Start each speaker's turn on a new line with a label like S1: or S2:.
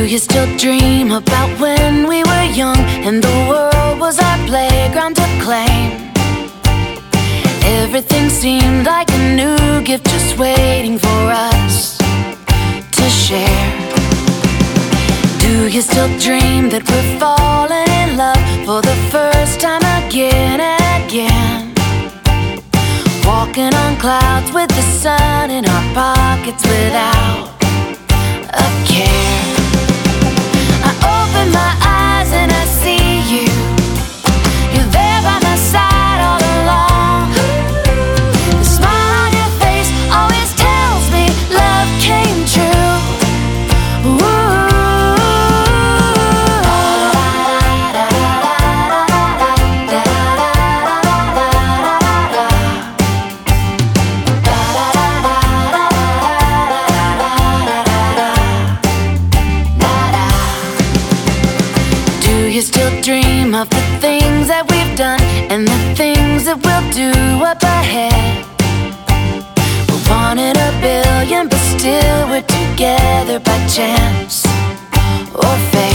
S1: Do you still dream about when we were young and the world was our playground to claim? Everything seemed like a new gift just waiting for us to share. Do you still dream that we're falling in love for the first time again and again? Walking on clouds with the sun in our pockets without a care. I open my eyes and I see you. You're there by my side all along. The smile on your face always tells me love came true. Do you still dream of the things that we've done and the things that we'll do up ahead? We're one in a billion, but still we're together by chance or fate.